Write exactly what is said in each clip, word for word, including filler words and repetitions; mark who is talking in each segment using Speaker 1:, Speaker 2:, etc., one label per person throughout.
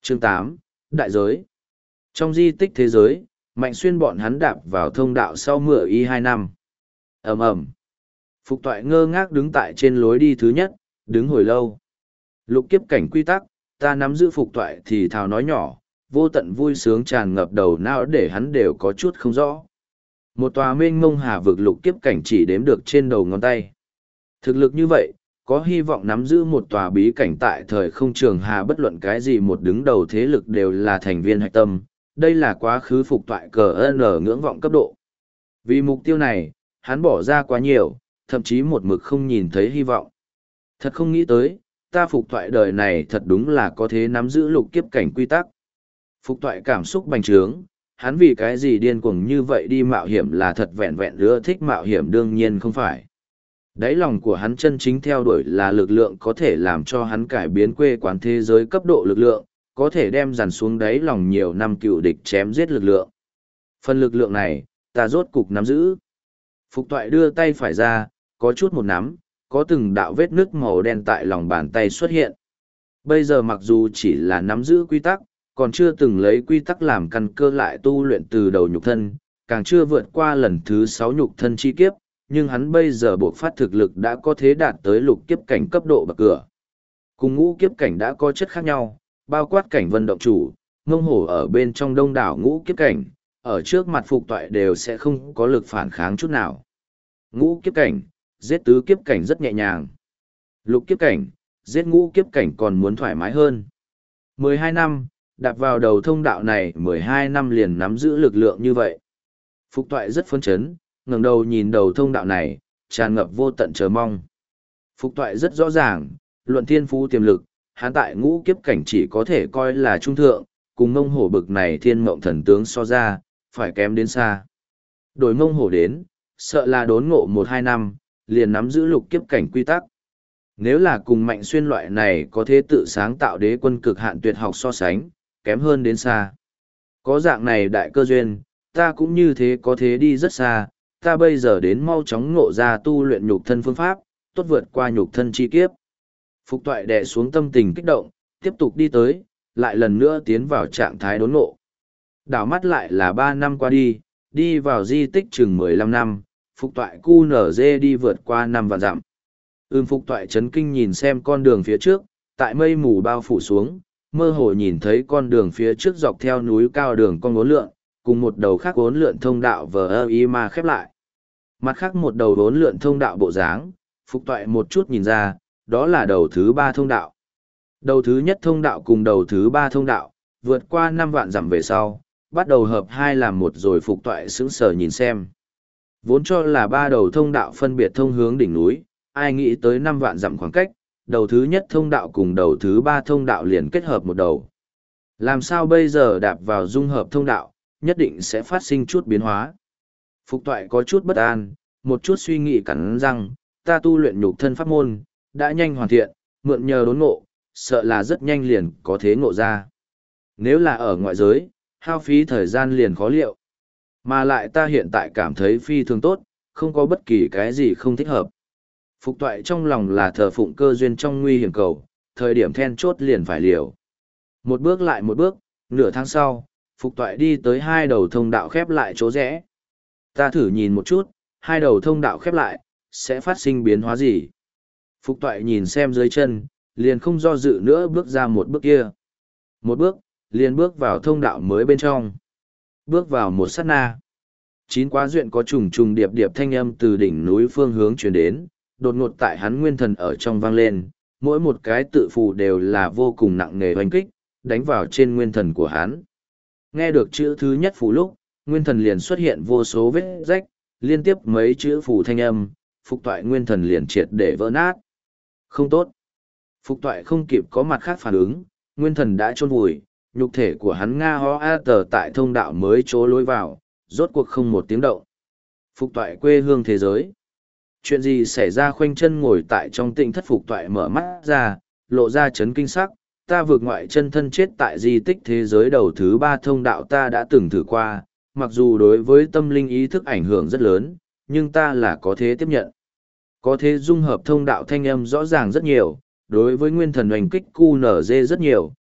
Speaker 1: Chương tám Đại giới. Trong di tích thế giới, Mạnh Xuyên bọn hắn đạp vào thông đạo sau mười y hai năm. Ầm ầm. Phục Toại ngơ ngác đứng tại trên lối đi thứ nhất, đứng hồi lâu. Lục kiếp cảnh quy tắc, ta nắm giữ Phục Toại thì thào nói nhỏ, vô tận vui sướng tràn ngập đầu não để hắn đều có chút không rõ. Một tòa mênh mông hà vực lục kiếp cảnh chỉ đếm được trên đầu ngón tay. Thực lực như vậy, có hy vọng nắm giữ một tòa bí cảnh tại thời không trường hà, bất luận cái gì một đứng đầu thế lực đều là thành viên hạch tâm. Đây là quá khứ Phục Toại cờ n ngưỡng vọng cấp độ. Vì mục tiêu này, hắn bỏ ra quá nhiều, thậm chí một mực không nhìn thấy hy vọng. Thật không nghĩ tới, ta Phục Toại đời này thật đúng là có thế nắm giữ lục kiếp cảnh quy tắc. Phục Toại cảm xúc bành trướng, hắn vì cái gì điên cuồng như vậy đi mạo hiểm là thật vẹn vẹn ưa thích mạo hiểm đương nhiên không phải. Đáy lòng của hắn chân chính theo đuổi là lực lượng có thể làm cho hắn cải biến quê quán thế giới cấp độ lực lượng, có thể đem dàn xuống đáy lòng nhiều năm cựu địch chém giết lực lượng. Phần lực lượng này, ta rốt cục nắm giữ. Phục Toại đưa tay phải ra, có chút một nắm, có từng đạo vết nước màu đen tại lòng bàn tay xuất hiện. Bây giờ mặc dù chỉ là nắm giữ quy tắc, còn chưa từng lấy quy tắc làm căn cơ lại tu luyện từ đầu nhục thân, càng chưa vượt qua lần thứ sáu nhục thân chi kiếp, nhưng hắn bây giờ buộc phát thực lực đã có thế đạt tới lục kiếp cảnh cấp độ bậc cửa. Cùng ngũ kiếp cảnh đã có chất khác nhau, bao quát cảnh vân động chủ, ngông hổ ở bên trong đông đảo ngũ kiếp cảnh, ở trước mặt Phục Toại đều sẽ không có lực phản kháng chút nào. Ngũ kiếp cảnh, giết tứ kiếp cảnh rất nhẹ nhàng. Lục kiếp cảnh, giết ngũ kiếp cảnh còn muốn thoải mái hơn. mười hai năm, đạp vào đầu thông đạo này mười hai năm liền nắm giữ lực lượng như vậy. Phục Toại rất phấn chấn, ngẩng đầu nhìn đầu thông đạo này, tràn ngập vô tận chờ mong. Phục Toại rất rõ ràng, luận thiên phú tiềm lực, hắn tại ngũ kiếp cảnh chỉ có thể coi là trung thượng, cùng ngông hổ bực này thiên mộng thần tướng so ra, phải kém đến xa. Đổi ngông hổ đến, sợ là đốn ngộ một hai năm, liền nắm giữ lục kiếp cảnh quy tắc. Nếu là cùng Mạnh Xuyên loại này có thể tự sáng tạo đế quân cực hạn tuyệt học so sánh, kém hơn đến xa. Có dạng này đại cơ duyên, ta cũng như thế có thế đi rất xa, ta bây giờ đến mau chóng ngộ ra tu luyện nhục thân phương pháp, tốt vượt qua nhục thân chi kiếp. Phục Toại đè xuống tâm tình kích động, tiếp tục đi tới, lại lần nữa tiến vào trạng thái đốn ngộ. Đảo mắt lại là ba năm qua đi, đi vào di tích chừng mười lăm năm, Phục Toại cu nở dê đi vượt qua năm vạn dặm. Ưm Phục Toại chấn kinh nhìn xem con đường phía trước, tại mây mù bao phủ xuống, mơ hồ nhìn thấy con đường phía trước dọc theo núi cao đường con uốn lượn, cùng một đầu khác uốn lượn thông đạo vờ ơ y mà khép lại. Mặt khác một đầu uốn lượn thông đạo bộ dáng, Phục Toại một chút nhìn ra, đó là đầu thứ ba thông đạo. Đầu thứ nhất thông đạo cùng đầu thứ ba thông đạo, vượt qua năm vạn dặm về sau, bắt đầu hợp hai làm một rồi Phục Toại sững sờ nhìn xem. Vốn cho là ba đầu thông đạo phân biệt thông hướng đỉnh núi, ai nghĩ tới năm vạn dặm khoảng cách, đầu thứ nhất thông đạo cùng đầu thứ ba thông đạo liền kết hợp một đầu. Làm sao bây giờ đạp vào dung hợp thông đạo, nhất định sẽ phát sinh chút biến hóa. Phục Toại có chút bất an, một chút suy nghĩ cắn răng, ta tu luyện nhục thân pháp môn, đã nhanh hoàn thiện, mượn nhờ đốn ngộ, sợ là rất nhanh liền có thế ngộ ra. Nếu là ở ngoại giới, hao phí thời gian liền khó liệu. Mà lại ta hiện tại cảm thấy phi thường tốt, không có bất kỳ cái gì không thích hợp. Phục Toại trong lòng là thờ phụng cơ duyên trong nguy hiểm cầu, thời điểm then chốt liền phải liều. Một bước lại một bước, nửa tháng sau, Phục Toại đi tới hai đầu thông đạo khép lại chỗ rẽ. Ta thử nhìn một chút, hai đầu thông đạo khép lại, sẽ phát sinh biến hóa gì? Phục Toại nhìn xem dưới chân, liền không do dự nữa bước ra một bước kia. Một bước, liền bước vào thông đạo mới bên trong. Bước vào một sát na. Chín quá duyện có trùng trùng điệp điệp thanh âm từ đỉnh núi phương hướng truyền đến, đột ngột tại hắn nguyên thần ở trong vang lên, mỗi một cái tự phù đều là vô cùng nặng nề hoành kích, đánh vào trên nguyên thần của hắn. Nghe được chữ thứ nhất phù lúc, nguyên thần liền xuất hiện vô số vết rách, liên tiếp mấy chữ phù thanh âm, Phục Toại nguyên thần liền triệt để vỡ nát. Không tốt. Phục Toại không kịp có mặt khác phản ứng, nguyên thần đã chôn vùi, nhục thể của hắn nga ho a tờ tại thông đạo mới chỗ lối vào, rốt cuộc không một tiếng động. Phục Toại quê hương thế giới. Chuyện gì xảy ra? Khoanh chân ngồi tại trong tịnh thất, Phục Toại mở mắt ra, lộ ra chấn kinh sắc, ta vượt ngoại chân thân chết tại di tích thế giới đầu thứ ba thông đạo ta đã từng thử qua, mặc dù đối với tâm linh ý thức ảnh hưởng rất lớn, nhưng ta là có thế tiếp nhận. Có thế dung hợp thông đạo thanh âm rõ ràng rất nhiều, đối với nguyên thần oanh kích cu nở dê rất nhiều,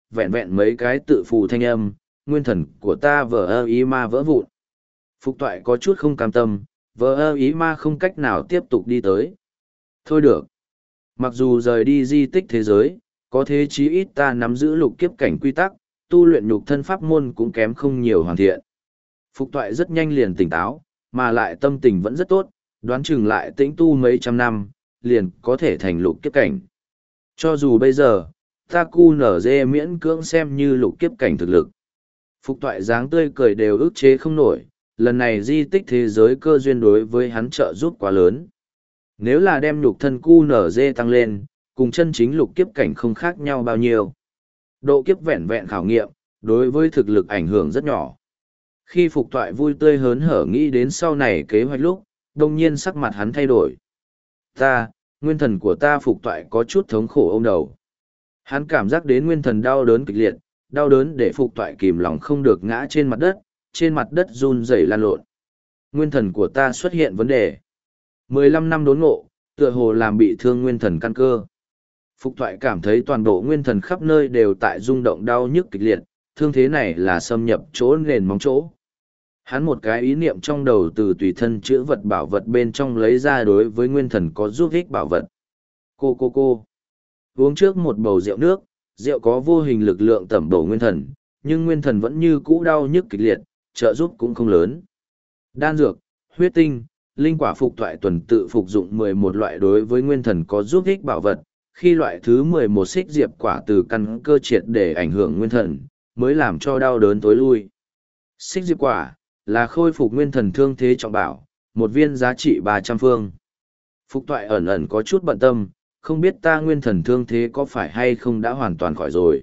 Speaker 1: vẹn vẹn mấy cái tự phù thanh âm, nguyên thần của ta vờ ơ ý ma vỡ vụn. Phục toại có chút không cam tâm, vờ ơ ý ma không cách nào tiếp tục đi tới. Thôi được. Mặc dù rời đi di tích thế giới, có thế chí ít ta nắm giữ lục kiếp cảnh quy tắc, tu luyện nhục thân pháp môn cũng kém không nhiều hoàn thiện. Phục toại rất nhanh liền tỉnh táo, mà lại tâm tình vẫn rất tốt, đoán chừng lại tĩnh tu mấy trăm năm, liền có thể thành lục kiếp cảnh. Cho dù bây giờ, ta cu nở dê miễn cưỡng xem như lục kiếp cảnh thực lực. Phục toại dáng tươi cười đều ức chế không nổi, lần này di tích thế giới cơ duyên đối với hắn trợ giúp quá lớn. Nếu là đem nhục thân cu nở dê tăng lên, cùng chân chính lục kiếp cảnh không khác nhau bao nhiêu. Độ kiếp vẹn vẹn khảo nghiệm, đối với thực lực ảnh hưởng rất nhỏ. Khi phục toại vui tươi hớn hở nghĩ đến sau này kế hoạch lúc, đông nhiên sắc mặt hắn thay đổi. Ta, nguyên thần của ta phục toại có chút thống khổ ôm đầu. Hắn cảm giác đến nguyên thần đau đớn kịch liệt, đau đớn để phục toại kìm lòng không được ngã trên mặt đất, trên mặt đất run rẩy lan lộn. Nguyên thần của ta xuất hiện vấn đề. mười lăm năm đốn ngộ, tựa hồ làm bị thương nguyên thần căn cơ. Phục toại cảm thấy toàn bộ nguyên thần khắp nơi đều tại rung động đau nhức kịch liệt, thương thế này là xâm nhập chỗ nền móng chỗ. Hắn một cái ý niệm trong đầu từ tùy thân chữ vật bảo vật bên trong lấy ra đối với nguyên thần có giúp ích bảo vật. Cô cô cô. Uống trước một bầu rượu nước, rượu có vô hình lực lượng tẩm bổ nguyên thần, nhưng nguyên thần vẫn như cũ đau nhức kịch liệt, trợ giúp cũng không lớn. Đan dược, huyết tinh, linh quả phục toại tuần tự phục dụng mười một loại đối với nguyên thần có giúp ích bảo vật, khi loại thứ mười một xích diệp quả từ căn cơ triệt để ảnh hưởng nguyên thần, mới làm cho đau đớn tối lui. Xích diệp quả là khôi phục nguyên thần thương thế trọng bảo, một viên giá trị ba trăm phương. Phục toại ẩn ẩn có chút bận tâm, không biết ta nguyên thần thương thế có phải hay không đã hoàn toàn khỏi rồi.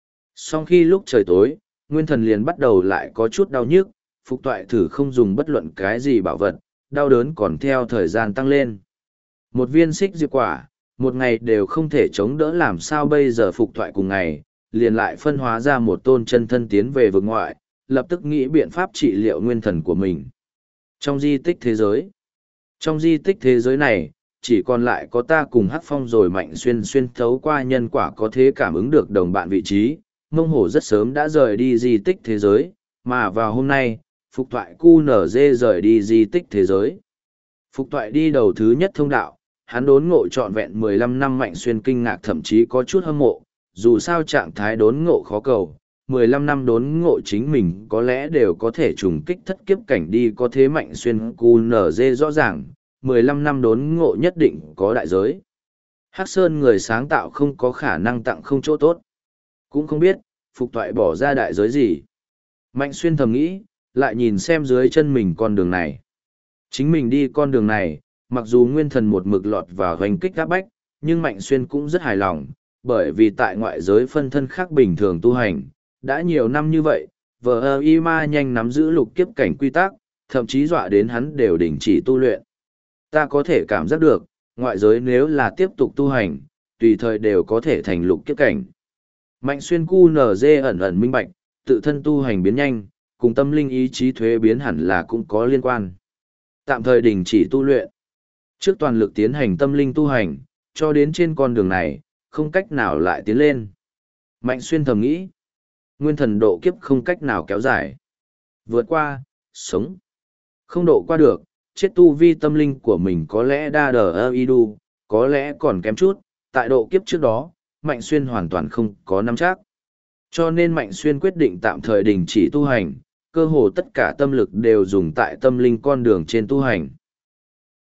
Speaker 1: Sau khi lúc trời tối, nguyên thần liền bắt đầu lại có chút đau nhức, phục toại thử không dùng bất luận cái gì bảo vật, đau đớn còn theo thời gian tăng lên. Một viên xích diệp quả, một ngày đều không thể chống đỡ làm sao bây giờ phục toại cùng ngày, liền lại phân hóa ra một tôn chân thân tiến về vực ngoại, lập tức nghĩ biện pháp trị liệu nguyên thần của mình. Trong di tích thế giới, trong di tích thế giới này, chỉ còn lại có ta cùng Hắc Phong rồi Mạnh Xuyên xuyên thấu qua nhân quả có thể cảm ứng được đồng bạn vị trí, mông hổ rất sớm đã rời đi di tích thế giới, mà vào hôm nay, Phục Toại cu nở dê rời đi di tích thế giới. Phục Toại đi đầu thứ nhất thông đạo, hắn đốn ngộ trọn vẹn mười lăm năm Mạnh Xuyên kinh ngạc thậm chí có chút hâm mộ, dù sao trạng thái đốn ngộ khó cầu, mười lăm năm đốn ngộ chính mình có lẽ đều có thể trùng kích thất kiếp cảnh đi có thế Mạnh Xuyên cu nở dê rõ ràng, mười lăm năm đốn ngộ nhất định có đại giới. Hắc Sơn người sáng tạo không có khả năng tặng không chỗ tốt. Cũng không biết, Phục Toại bỏ ra đại giới gì. Mạnh Xuyên thầm nghĩ, lại nhìn xem dưới chân mình con đường này. Chính mình đi con đường này, mặc dù nguyên thần một mực lọt vào hoành kích áp bách, nhưng Mạnh Xuyên cũng rất hài lòng, bởi vì tại ngoại giới phân thân khác bình thường tu hành, đã nhiều năm như vậy, vờ ơ y ma nhanh nắm giữ lục kiếp cảnh quy tắc, thậm chí dọa đến hắn đều đình chỉ tu luyện. Ta có thể cảm giác được, ngoại giới nếu là tiếp tục tu hành, tùy thời đều có thể thành lục kiếp cảnh. Mạnh Xuyên cu nở dê ẩn ẩn minh bạch, tự thân tu hành biến nhanh, cùng tâm linh ý chí thuế biến hẳn là cũng có liên quan. Tạm thời đình chỉ tu luyện. Trước toàn lực tiến hành tâm linh tu hành, cho đến trên con đường này, không cách nào lại tiến lên. Mạnh Xuyên thầm nghĩ, nguyên thần độ kiếp không cách nào kéo dài. Vượt qua, sống. Không độ qua được, chết tu vi tâm linh của mình có lẽ đa đờ ơ y đu, có lẽ còn kém chút, tại độ kiếp trước đó, Mạnh Xuyên hoàn toàn không có nắm chắc. Cho nên Mạnh Xuyên quyết định tạm thời đình chỉ tu hành, cơ hồ tất cả tâm lực đều dùng tại tâm linh con đường trên tu hành.